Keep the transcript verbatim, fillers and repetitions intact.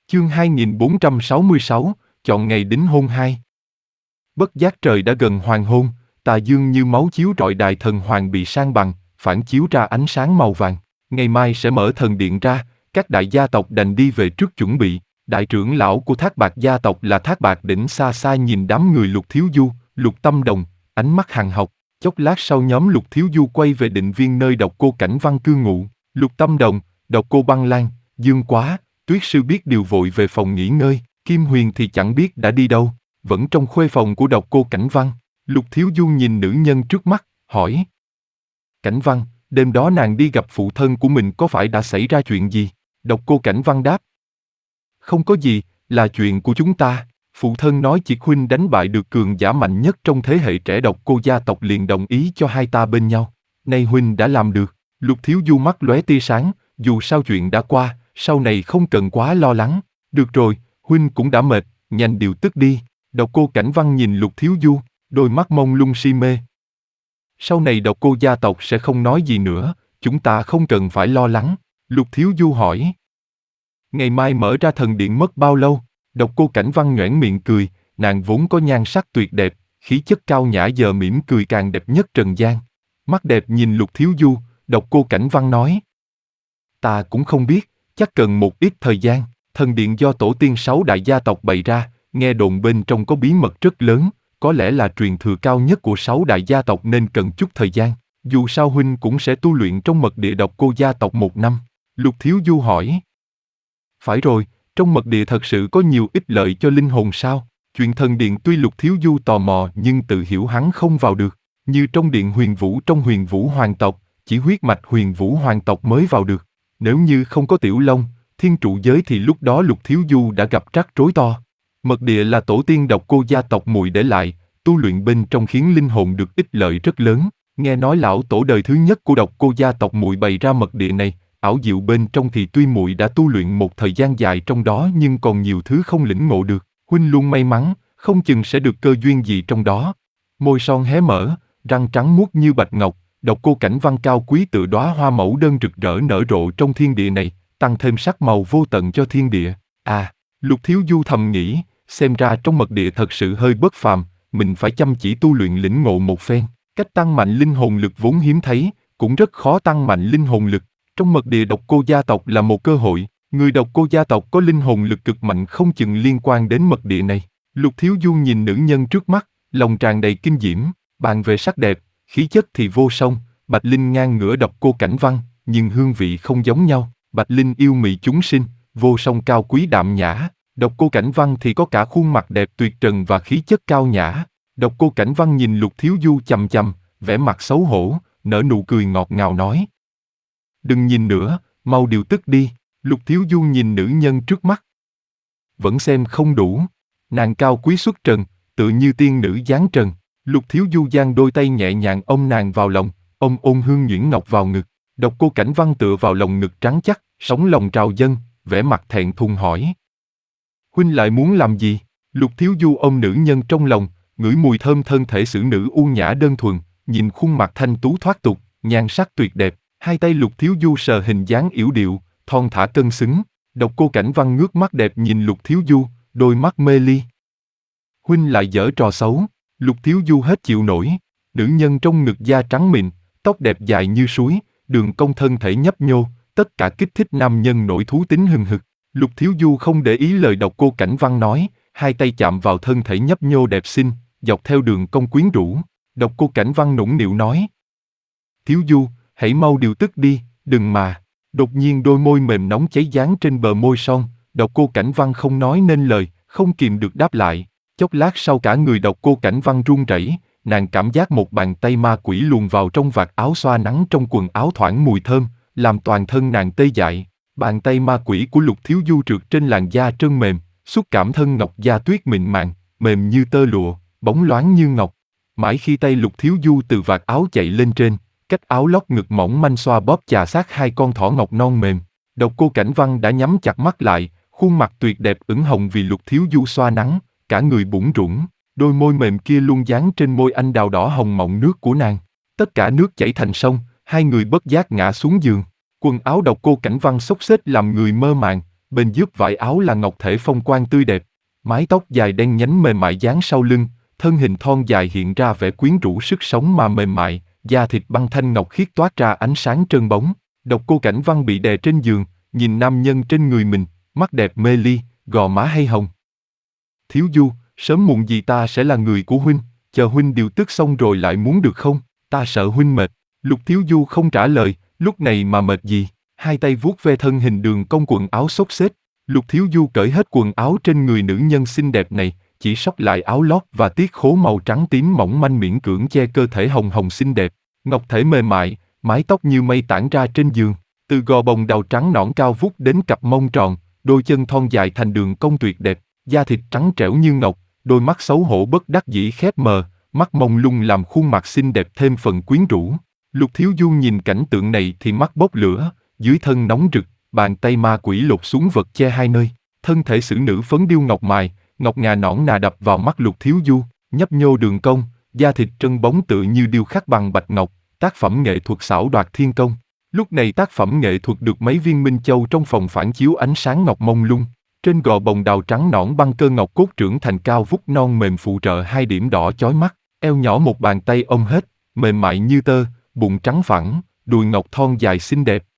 Chương hai nghìn bốn trăm sáu mươi sáu, chọn ngày đính hôn hai. Bất giác trời đã gần hoàng hôn, tà dương như máu chiếu rọi đài thần hoàng bị san bằng, phản chiếu ra ánh sáng màu vàng. Ngày mai sẽ mở thần điện ra, các đại gia tộc đành đi về trước chuẩn bị. Đại trưởng lão của Thác Bạt gia tộc là Thác Bạt Đỉnh xa xa nhìn đám người Lục Thiếu Du, Lục Tâm Đồng, ánh mắt hằn học. Chốc lát sau nhóm Lục Thiếu Du quay về định viên nơi Độc Cô Cảnh Văn cư ngụ. Lục Tâm Đồng, Độc Cô Băng Lan, Dương Quá, Tuyết Sư biết điều vội về phòng nghỉ ngơi, Kim Huyền thì chẳng biết đã đi đâu, vẫn trong khuê phòng của Độc Cô Cảnh Văn. Lục Thiếu Du nhìn nữ nhân trước mắt, hỏi: Cảnh Văn, đêm đó nàng đi gặp phụ thân của mình có phải đã xảy ra chuyện gì? Độc Cô Cảnh Văn đáp: Không có gì, là chuyện của chúng ta. Phụ thân nói chỉ huynh đánh bại được cường giả mạnh nhất trong thế hệ trẻ Độc Cô gia tộc liền đồng ý cho hai ta bên nhau. Nay huynh đã làm được. Lục Thiếu Du mắt lóe tia sáng, dù sao chuyện đã qua, sau này không cần quá lo lắng. Được rồi, huynh cũng đã mệt, nhanh điều tức đi. Độc Cô Cảnh Văn nhìn Lục Thiếu Du, đôi mắt mông lung si mê. Sau này Độc Cô gia tộc sẽ không nói gì nữa, chúng ta không cần phải lo lắng. Lục Thiếu Du hỏi: Ngày mai mở ra thần điện mất bao lâu? Độc Cô Cảnh Văn nhoẻn miệng cười, nàng vốn có nhan sắc tuyệt đẹp, khí chất cao nhã giờ mỉm cười càng đẹp nhất trần gian. Mắt đẹp nhìn Lục Thiếu Du, Độc Cô Cảnh Văn nói: Ta cũng không biết, chắc cần một ít thời gian. Thần điện do tổ tiên sáu đại gia tộc bày ra, nghe đồn bên trong có bí mật rất lớn, có lẽ là truyền thừa cao nhất của sáu đại gia tộc nên cần chút thời gian. Dù sao huynh cũng sẽ tu luyện trong mật địa Độc Cô gia tộc một năm. Lục Thiếu Du hỏi: Phải rồi, trong mật địa thật sự có nhiều ích lợi cho linh hồn sao? Chuyện thần điện tuy Lục Thiếu Du tò mò nhưng tự hiểu hắn không vào được. Như trong điện Huyền Vũ trong Huyền Vũ hoàng tộc, chỉ huyết mạch Huyền Vũ hoàng tộc mới vào được. Nếu như không có Tiểu Long, Thiên Trụ giới thì lúc đó Lục Thiếu Du đã gặp rắc rối to. Mật địa là tổ tiên Độc Cô gia tộc muội để lại, tu luyện bên trong khiến linh hồn được ích lợi rất lớn. Nghe nói lão tổ đời thứ nhất của Độc Cô gia tộc muội bày ra mật địa này, ảo diệu bên trong thì tuy muội đã tu luyện một thời gian dài trong đó nhưng còn nhiều thứ không lĩnh ngộ được. Huynh luôn may mắn, không chừng sẽ được cơ duyên gì trong đó. Môi son hé mở, răng trắng muốt như bạch ngọc, Độc Cô Cảnh Văn cao quý tựa đóa hoa mẫu đơn rực rỡ nở rộ trong thiên địa này, tăng thêm sắc màu vô tận cho thiên địa. À, Lục Thiếu Du thầm nghĩ, xem ra trong mật địa thật sự hơi bất phàm, mình phải chăm chỉ tu luyện lĩnh ngộ một phen. Cách tăng mạnh linh hồn lực vốn hiếm thấy, cũng rất khó tăng mạnh linh hồn lực. Trong mật địa Độc Cô gia tộc là một cơ hội, người Độc Cô gia tộc có linh hồn lực cực mạnh không chừng liên quan đến mật địa này. Lục Thiếu Du nhìn nữ nhân trước mắt, lòng tràn đầy kinh diễm, bàn về sắc đẹp, khí chất thì vô song, Bạch Linh ngang ngửa Độc Cô Cảnh Văn, nhưng hương vị không giống nhau. Bạch Linh yêu mị chúng sinh, vô song cao quý đạm nhã, Độc Cô Cảnh Văn thì có cả khuôn mặt đẹp tuyệt trần và khí chất cao nhã. Độc Cô Cảnh Văn nhìn Lục Thiếu Du chằm chằm, vẻ mặt xấu hổ, nở nụ cười ngọt ngào nói: Đừng nhìn nữa, mau điều tức đi. Lục Thiếu Du nhìn nữ nhân trước mắt, vẫn xem không đủ. Nàng cao quý xuất trần, tựa như tiên nữ giáng trần. Lục Thiếu Du giang đôi tay nhẹ nhàng ôm nàng vào lòng, ôm ôn hương nhuyễn ngọc vào ngực. Độc Cô Cảnh Văn tựa vào lòng ngực trắng chắc, sống lòng trào dâng, vẻ mặt thẹn thùng hỏi: Huynh lại muốn làm gì? Lục Thiếu Du ôm nữ nhân trong lòng, ngửi mùi thơm thân thể xử nữ u nhã đơn thuần, nhìn khuôn mặt thanh tú thoát tục, nhan sắc tuyệt đẹp. Hai tay Lục Thiếu Du sờ hình dáng yểu điệu, thon thả cân xứng. Độc Cô Cảnh Văn ngước mắt đẹp nhìn Lục Thiếu Du, đôi mắt mê ly. Huynh lại giở trò xấu. Lục Thiếu Du hết chịu nổi. Nữ nhân trong ngực da trắng mịn, tóc đẹp dài như suối, đường cong thân thể nhấp nhô, tất cả kích thích nam nhân nổi thú tính hừng hực. Lục Thiếu Du không để ý lời Độc Cô Cảnh Văn nói, hai tay chạm vào thân thể nhấp nhô đẹp xinh, dọc theo đường cong quyến rũ. Độc Cô Cảnh Văn nũng nịu nói: Thiếu Du, hãy mau điều tức đi, đừng mà. Đột nhiên đôi môi mềm nóng cháy dán trên bờ môi son, Độc Cô Cảnh Văn không nói nên lời, không kìm được đáp lại. Chốc lát sau cả người Độc Cô Cảnh Văn run rẩy, nàng cảm giác một bàn tay ma quỷ luồn vào trong vạt áo xoa nắng trong quần áo thoảng mùi thơm, làm toàn thân nàng tê dại. Bàn tay ma quỷ của Lục Thiếu Du trượt trên làn da trơn mềm, xúc cảm thân ngọc da tuyết mịn màng, mềm như tơ lụa, bóng loáng như ngọc. Mãi khi tay Lục Thiếu Du từ vạt áo chạy lên trên, cách áo lót ngực mỏng manh xoa bóp chà sát hai con thỏ ngọc non mềm. Độc Cô Cảnh Văn đã nhắm chặt mắt lại, khuôn mặt tuyệt đẹp ửng hồng vì Lục Thiếu Du xoa nắng, cả người bủn rủn, đôi môi mềm kia luôn dán trên môi anh đào đỏ hồng mọng nước của nàng. Tất cả nước chảy thành sông, hai người bất giác ngã xuống giường. Quần áo Độc Cô Cảnh Văn xốc xếch làm người mơ màng, bên dưới vải áo là ngọc thể phong quang tươi đẹp. Mái tóc dài đen nhánh mềm mại dán sau lưng, thân hình thon dài hiện ra vẻ quyến rũ sức sống mà mềm mại, da thịt băng thanh ngọc khiết toát ra ánh sáng trơn bóng. Độc Cô Cảnh Văn bị đè trên giường, nhìn nam nhân trên người mình, mắt đẹp mê ly, gò má hay hồng. Thiếu Du, sớm muộn gì ta sẽ là người của huynh, chờ huynh điều tức xong rồi lại muốn được không? Ta sợ huynh mệt. Lục Thiếu Du không trả lời, lúc này mà mệt gì? Hai tay vuốt ve thân hình đường cong quần áo xốc xếch. Lục Thiếu Du cởi hết quần áo trên người nữ nhân xinh đẹp này, chỉ sót lại áo lót và tiết khố màu trắng tím mỏng manh miễn cưỡng che cơ thể hồng hồng xinh đẹp. Ngọc thể mềm mại, mái tóc như mây tản ra trên giường, từ gò bồng đào trắng nõn cao vút đến cặp mông tròn, đôi chân thon dài thành đường cong tuyệt đẹp, da thịt trắng trẻo như ngọc, đôi mắt xấu hổ bất đắc dĩ khép mờ, mắt mông lung làm khuôn mặt xinh đẹp thêm phần quyến rũ. Lục Thiếu Du nhìn cảnh tượng này thì mắt bốc lửa, dưới thân nóng rực, bàn tay ma quỷ lột xuống vật che hai nơi, thân thể xử nữ phấn điêu ngọc mài, ngọc ngà nõn nà đập vào mắt Lục Thiếu Du, nhấp nhô đường cong, da thịt trân bóng tựa như điêu khắc bằng bạch ngọc, tác phẩm nghệ thuật xảo đoạt thiên công. Lúc này tác phẩm nghệ thuật được mấy viên minh châu trong phòng phản chiếu ánh sáng ngọc mông lung. Trên gò bồng đào trắng nõn băng cơ ngọc cốt trưởng thành cao vút non mềm phụ trợ hai điểm đỏ chói mắt, eo nhỏ một bàn tay ôm hết, mềm mại như tơ, bụng trắng phẳng, đùi ngọc thon dài xinh đẹp,